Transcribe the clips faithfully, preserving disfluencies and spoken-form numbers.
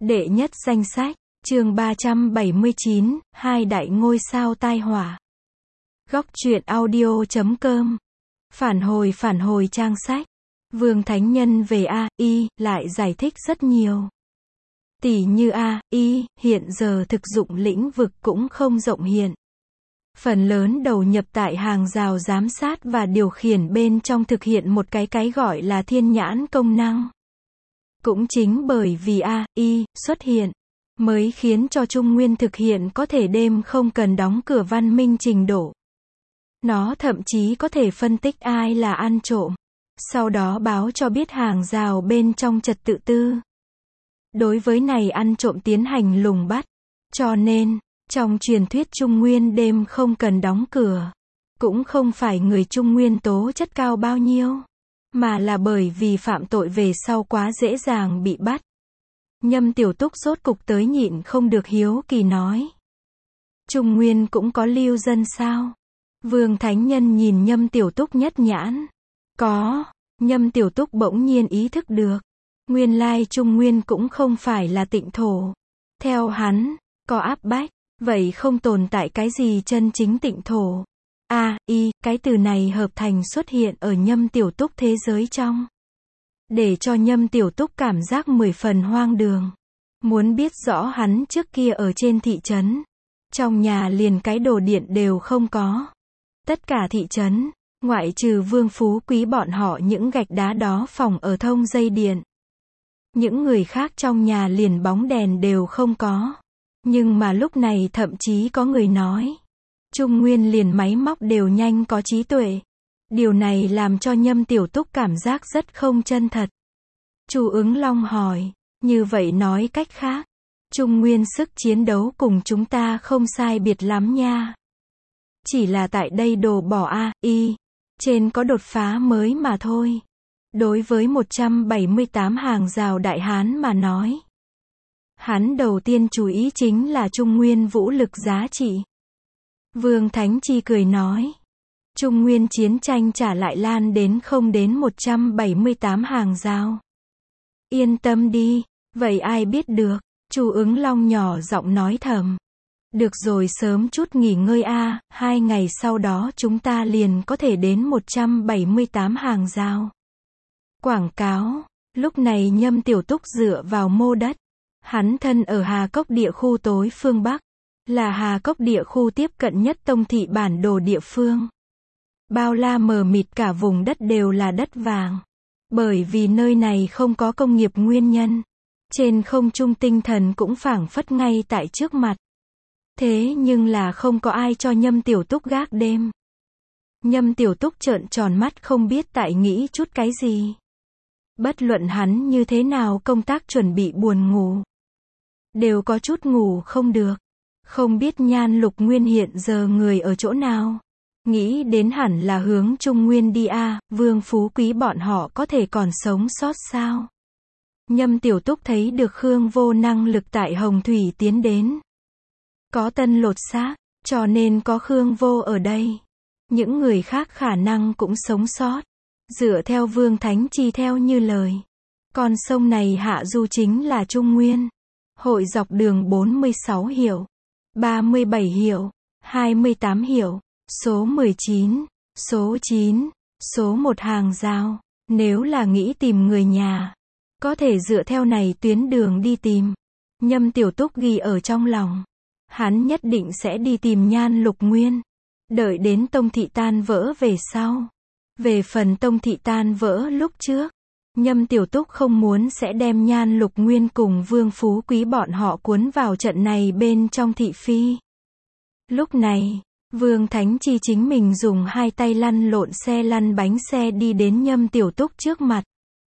Đệ nhất danh sách, chương ba trăm bảy mươi chín, hai đại ngôi sao tai họa. Góc truyện audio chấm com. Phản hồi phản hồi trang sách. Vương Thánh Nhân về a i lại giải thích rất nhiều. Tỉ như a i hiện giờ thực dụng lĩnh vực cũng không rộng hiện. Phần lớn đầu nhập tại hàng rào giám sát và điều khiển bên trong thực hiện một cái cái gọi là thiên nhãn công năng. Cũng chính bởi vì a i xuất hiện, mới khiến cho Trung Nguyên thực hiện có thể đêm không cần đóng cửa văn minh trình độ. Nó thậm chí có thể phân tích ai là ăn trộm, sau đó báo cho biết hàng rào bên trong trật tự tư. Đối với này ăn trộm tiến hành lùng bắt. Cho nên, trong truyền thuyết Trung Nguyên đêm không cần đóng cửa, cũng không phải người Trung Nguyên tố chất cao bao nhiêu, mà là bởi vì phạm tội về sau quá dễ dàng bị bắt. Nhâm Tiểu Túc rốt cục tới nhịn không được hiếu kỳ nói. Trung Nguyên cũng có lưu dân sao? Vương Thánh Nhân nhìn Nhâm Tiểu Túc nhất nhãn. Có, Nhâm Tiểu Túc bỗng nhiên ý thức được. Nguyên lai Trung Nguyên cũng không phải là tịnh thổ. Theo hắn, có áp bách, vậy không tồn tại cái gì chân chính tịnh thổ. A, I, cái từ này hợp thành xuất hiện ở Nhâm Tiểu Túc thế giới trong. Để cho Nhâm Tiểu Túc cảm giác mười phần hoang đường. Muốn biết rõ hắn trước kia ở trên thị trấn. Trong nhà liền cái đồ điện đều không có. Tất cả thị trấn, ngoại trừ Vương Phú Quý bọn họ những gạch đá đó phòng ở thông dây điện. Những người khác trong nhà liền bóng đèn đều không có. Nhưng mà lúc này thậm chí có người nói. Trung Nguyên liền máy móc đều nhanh có trí tuệ. Điều này làm cho Nhâm Tiểu Túc cảm giác rất không chân thật. Chu Ứng Long hỏi, như vậy nói cách khác, Trung Nguyên sức chiến đấu cùng chúng ta không sai biệt lắm nha. Chỉ là tại đây đồ bỏ a i, trên có đột phá mới mà thôi. Đối với một trăm bảy mươi tám hàng rào Đại Hán mà nói. Hắn đầu tiên chú ý chính là Trung Nguyên vũ lực giá trị. Vương Thánh Chi cười nói. Trung Nguyên chiến tranh trả lại lan đến không đến một trăm bảy mươi tám hàng rào. Yên tâm đi, vậy ai biết được, Chu Ứng Long nhỏ giọng nói thầm. Được rồi sớm chút nghỉ ngơi a, hai ngày sau đó chúng ta liền có thể đến một trăm bảy mươi tám hàng rào. Quảng cáo, lúc này Nhâm Tiểu Túc dựa vào mô đất. Hắn thân ở Hà Cốc địa khu tối phương Bắc, là Hà Cốc địa khu tiếp cận nhất Tông thị bản đồ địa phương. Bao la mờ mịt cả vùng đất đều là đất vàng. Bởi vì nơi này không có công nghiệp nguyên nhân. Trên không trung tinh thần cũng phảng phất ngay tại trước mặt. Thế nhưng là không có ai cho Nhâm Tiểu Túc gác đêm. Nhâm Tiểu Túc trợn tròn mắt không biết tại nghĩ chút cái gì. Bất luận hắn như thế nào công tác chuẩn bị buồn ngủ. Đều có chút ngủ không được. Không biết Nhan Lục Nguyên hiện giờ người ở chỗ nào. Nghĩ đến hẳn là hướng Trung Nguyên đi a, Vương Phú Quý bọn họ có thể còn sống sót sao? Nhâm Tiểu Túc thấy được Khương Vô năng lực tại Hồng Thủy tiến đến. Có tân lột xác, cho nên có Khương Vô ở đây. Những người khác khả năng cũng sống sót. Dựa theo Vương Thánh Chi theo như lời. Con sông này hạ du chính là Trung Nguyên. Hội dọc đường bốn mươi sáu hiệu, ba mươi bảy hiệu, hai mươi tám hiệu, số mười chín, số chín, số một hàng rào. Nếu là nghĩ tìm người nhà, có thể dựa theo này tuyến đường đi tìm. Nhâm Tiểu Túc ghi ở trong lòng. Hắn nhất định sẽ đi tìm Nhan Lục Nguyên. Đợi đến Tông thị tan vỡ về sau. Về phần Tông thị tan vỡ lúc trước, Nhâm Tiểu Túc không muốn sẽ đem Nhan Lục Nguyên cùng Vương Phú Quý bọn họ cuốn vào trận này bên trong thị phi. Lúc này, Vương Thánh Chi chính mình dùng hai tay lăn lộn xe lăn bánh xe đi đến Nhâm Tiểu Túc trước mặt.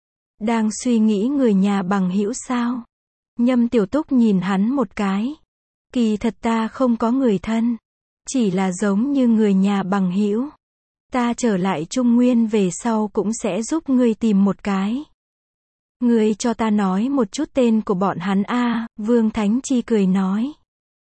Đang suy nghĩ người nhà bằng hữu sao? Nhâm Tiểu Túc nhìn hắn một cái. Kỳ thật ta không có người thân. Chỉ là giống như người nhà bằng hữu. Ta trở lại Trung Nguyên về sau cũng sẽ giúp ngươi tìm một cái. Ngươi cho ta nói một chút tên của bọn hắn a, Vương Thánh Chi cười nói.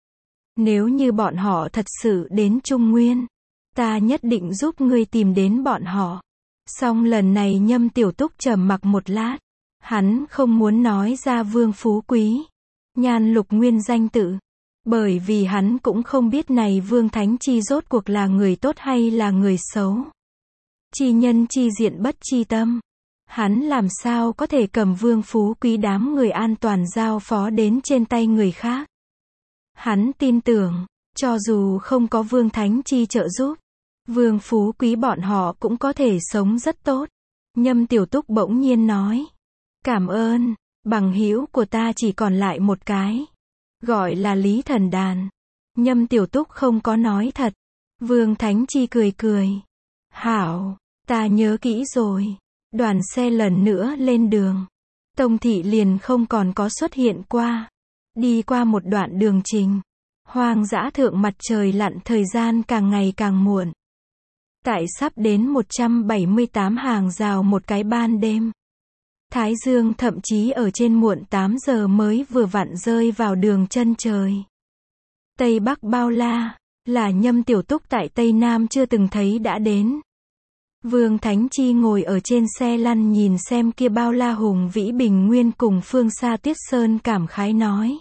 Nếu như bọn họ thật sự đến Trung Nguyên, ta nhất định giúp ngươi tìm đến bọn họ. Song lần này Nhâm Tiểu Túc trầm mặc một lát. Hắn không muốn nói ra Vương Phú Quý. Nhan Lục Nguyên danh tự. Bởi vì hắn cũng không biết này Vương Thánh Chi rốt cuộc là người tốt hay là người xấu. Chi nhân chi diện bất chi tâm. Hắn làm sao có thể cầm vương phú quý đám người an toàn giao phó đến trên tay người khác. Hắn tin tưởng, cho dù không có Vương Thánh Chi trợ giúp, vương phú quý bọn họ cũng có thể sống rất tốt. Nhâm Tiểu Túc bỗng nhiên nói. Cảm ơn, bằng hữu của ta chỉ còn lại một cái. Gọi là Lý Thần Đàn. Nhâm Tiểu Túc không có nói thật. Vương Thánh Chi cười cười. Hảo, ta nhớ kỹ rồi. Đoàn xe lần nữa lên đường. Tông thị liền không còn có xuất hiện qua. Đi qua một đoạn đường trình. Hoang dã thượng mặt trời lặn, thời gian càng ngày càng muộn. Tại sắp đến một trăm bảy mươi tám hàng rào một cái ban đêm. Thái dương thậm chí ở trên muộn tám giờ mới vừa vặn rơi vào đường chân trời. Tây Bắc bao la, là Nhâm Tiểu Túc tại Tây Nam chưa từng thấy đã đến. Vương Thánh Chi ngồi ở trên xe lăn nhìn xem kia bao la hùng vĩ bình nguyên cùng phương xa Tuyết Sơn, cảm khái nói.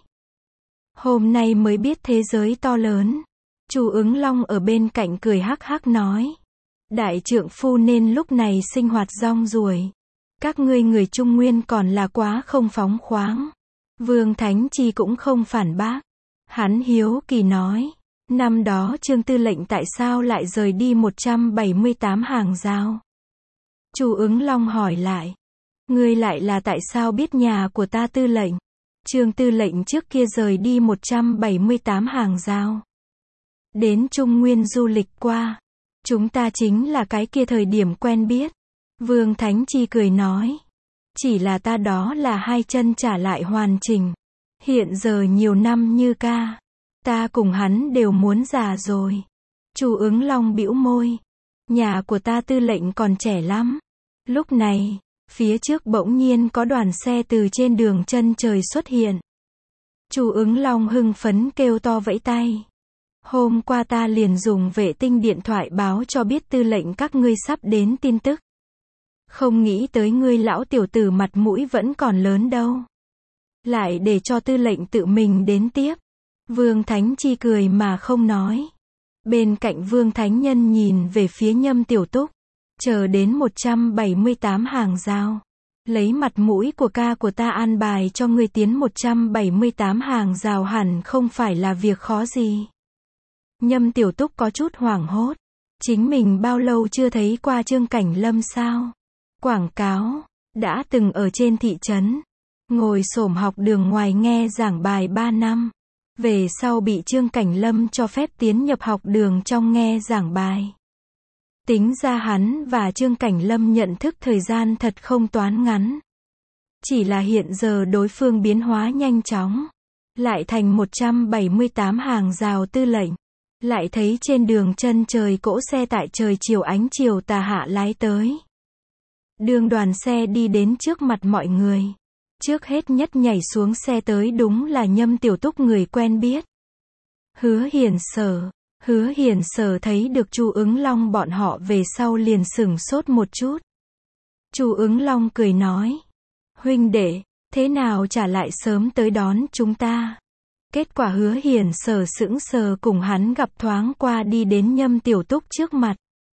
Hôm nay mới biết thế giới to lớn. Chu Ứng Long ở bên cạnh cười hắc hắc nói. Đại trượng phu nên lúc này sinh hoạt rong ruổi. Các ngươi người Trung Nguyên còn là quá không phóng khoáng. Vương Thánh Chi cũng không phản bác. Hắn hiếu kỳ nói. Năm đó Trương Tư lệnh tại sao lại rời đi một trăm bảy mươi tám hàng rào? Chu Ứng Long hỏi lại. Ngươi lại là tại sao biết nhà của ta tư lệnh? Trương Tư lệnh trước kia rời đi một trăm bảy mươi tám hàng rào. Đến Trung Nguyên du lịch qua. Chúng ta chính là cái kia thời điểm quen biết. Vương Thánh Chi cười nói. Chỉ là ta đó là hai chân trả lại hoàn chỉnh. Hiện giờ nhiều năm như ca. Ta cùng hắn đều muốn già rồi. Chu Ứng Long bĩu môi. Nhà của ta tư lệnh còn trẻ lắm. Lúc này, phía trước bỗng nhiên có đoàn xe từ trên đường chân trời xuất hiện. Chu Ứng Long hưng phấn kêu to vẫy tay. Hôm qua ta liền dùng vệ tinh điện thoại báo cho biết tư lệnh các ngươi sắp đến tin tức. Không nghĩ tới ngươi lão tiểu tử mặt mũi vẫn còn lớn đâu. Lại để cho tư lệnh tự mình đến tiếp. Vương Thánh Chi cười mà không nói. Bên cạnh Vương Thánh Nhân nhìn về phía Nhâm Tiểu Túc. Chờ đến một trăm bảy mươi tám hàng rào. Lấy mặt mũi của ca của ta an bài cho ngươi tiến một trăm bảy mươi tám hàng rào hẳn không phải là việc khó gì. Nhâm Tiểu Túc có chút hoảng hốt. Chính mình bao lâu chưa thấy qua Trương Cảnh Lâm sao? Quảng cáo. Đã từng ở trên thị trấn. Ngồi xổm học đường ngoài nghe giảng bài ba năm. Về sau bị Trương Cảnh Lâm cho phép tiến nhập học đường trong nghe giảng bài. Tính ra hắn và Trương Cảnh Lâm nhận thức thời gian thật không toán ngắn. Chỉ là hiện giờ đối phương biến hóa nhanh chóng. Lại thành một trăm bảy mươi tám hàng rào tư lệnh. Lại thấy trên đường chân trời cỗ xe tại trời chiều ánh chiều tà hạ lái tới. Đường đoàn xe đi đến trước mặt mọi người. Trước hết nhất nhảy xuống xe tới đúng là Nhâm Tiểu Túc người quen biết. Hứa Hiển Sở. Hứa Hiển Sở thấy được Chu Ứng Long bọn họ về sau liền sửng sốt một chút. Chu Ứng Long cười nói. Huynh đệ, thế nào trả lại sớm tới đón chúng ta? Kết quả Hứa Hiển Sở sững sờ cùng hắn gặp thoáng qua đi đến Nhâm Tiểu Túc trước mặt.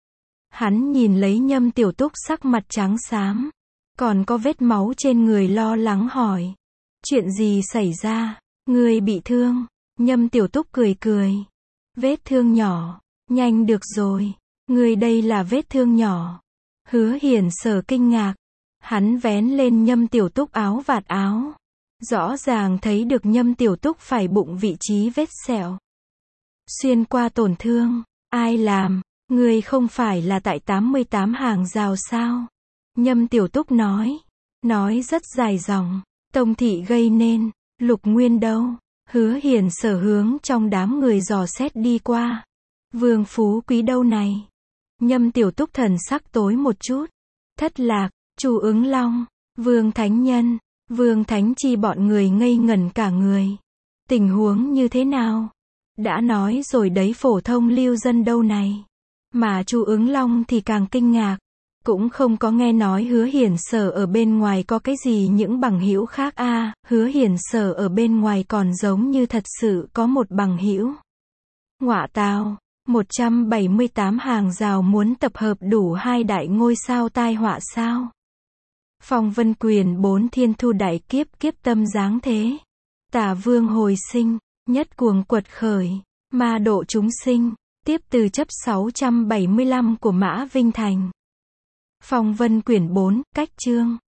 Hắn nhìn lấy Nhâm Tiểu Túc sắc mặt trắng xám. Còn có vết máu trên người lo lắng hỏi. Chuyện gì xảy ra? Người bị thương? Nhâm Tiểu Túc cười cười. Vết thương nhỏ. Nhanh được rồi. Người đây là vết thương nhỏ. Hứa Hiển Sở kinh ngạc. Hắn vén lên Nhâm Tiểu Túc áo vạt áo. Rõ ràng thấy được Nhâm Tiểu Túc phải bụng vị trí vết sẹo. Xuyên qua tổn thương. Ai làm? Người không phải là tại tám mươi tám hàng rào sao? Nhâm Tiểu Túc nói. Nói rất dài dòng. Tông thị gây nên. Lục Nguyên đâu? Hứa Hiển Sở hướng trong đám người dò xét đi qua. Vương phú quý đâu này? Nhâm Tiểu Túc thần sắc tối một chút. Thất lạc. Chu Ứng Long. Vương Thánh Nhân. Vương Thánh Chi bọn người ngây ngẩn cả người. Tình huống như thế nào? Đã nói rồi đấy, phổ thông lưu dân đâu này. Mà Chu Ứng Long thì càng kinh ngạc. Cũng không có nghe nói Hứa Hiển Sở ở bên ngoài có cái gì những bằng hữu khác a, à, Hứa Hiển Sở ở bên ngoài còn giống như thật sự có một bằng hữu. Ngọa tào, một trăm bảy mươi tám hàng rào muốn tập hợp đủ hai đại ngôi sao tai họa sao? Phong Vân Quyền bốn thiên thu đại kiếp kiếp tâm giáng thế. Tả vương hồi sinh, nhất cuồng quật khởi, ma độ chúng sinh, tiếp từ chấp sáu trăm bảy mươi lăm của Mã Vinh Thành. Phong Vân Quyển bốn, cách chương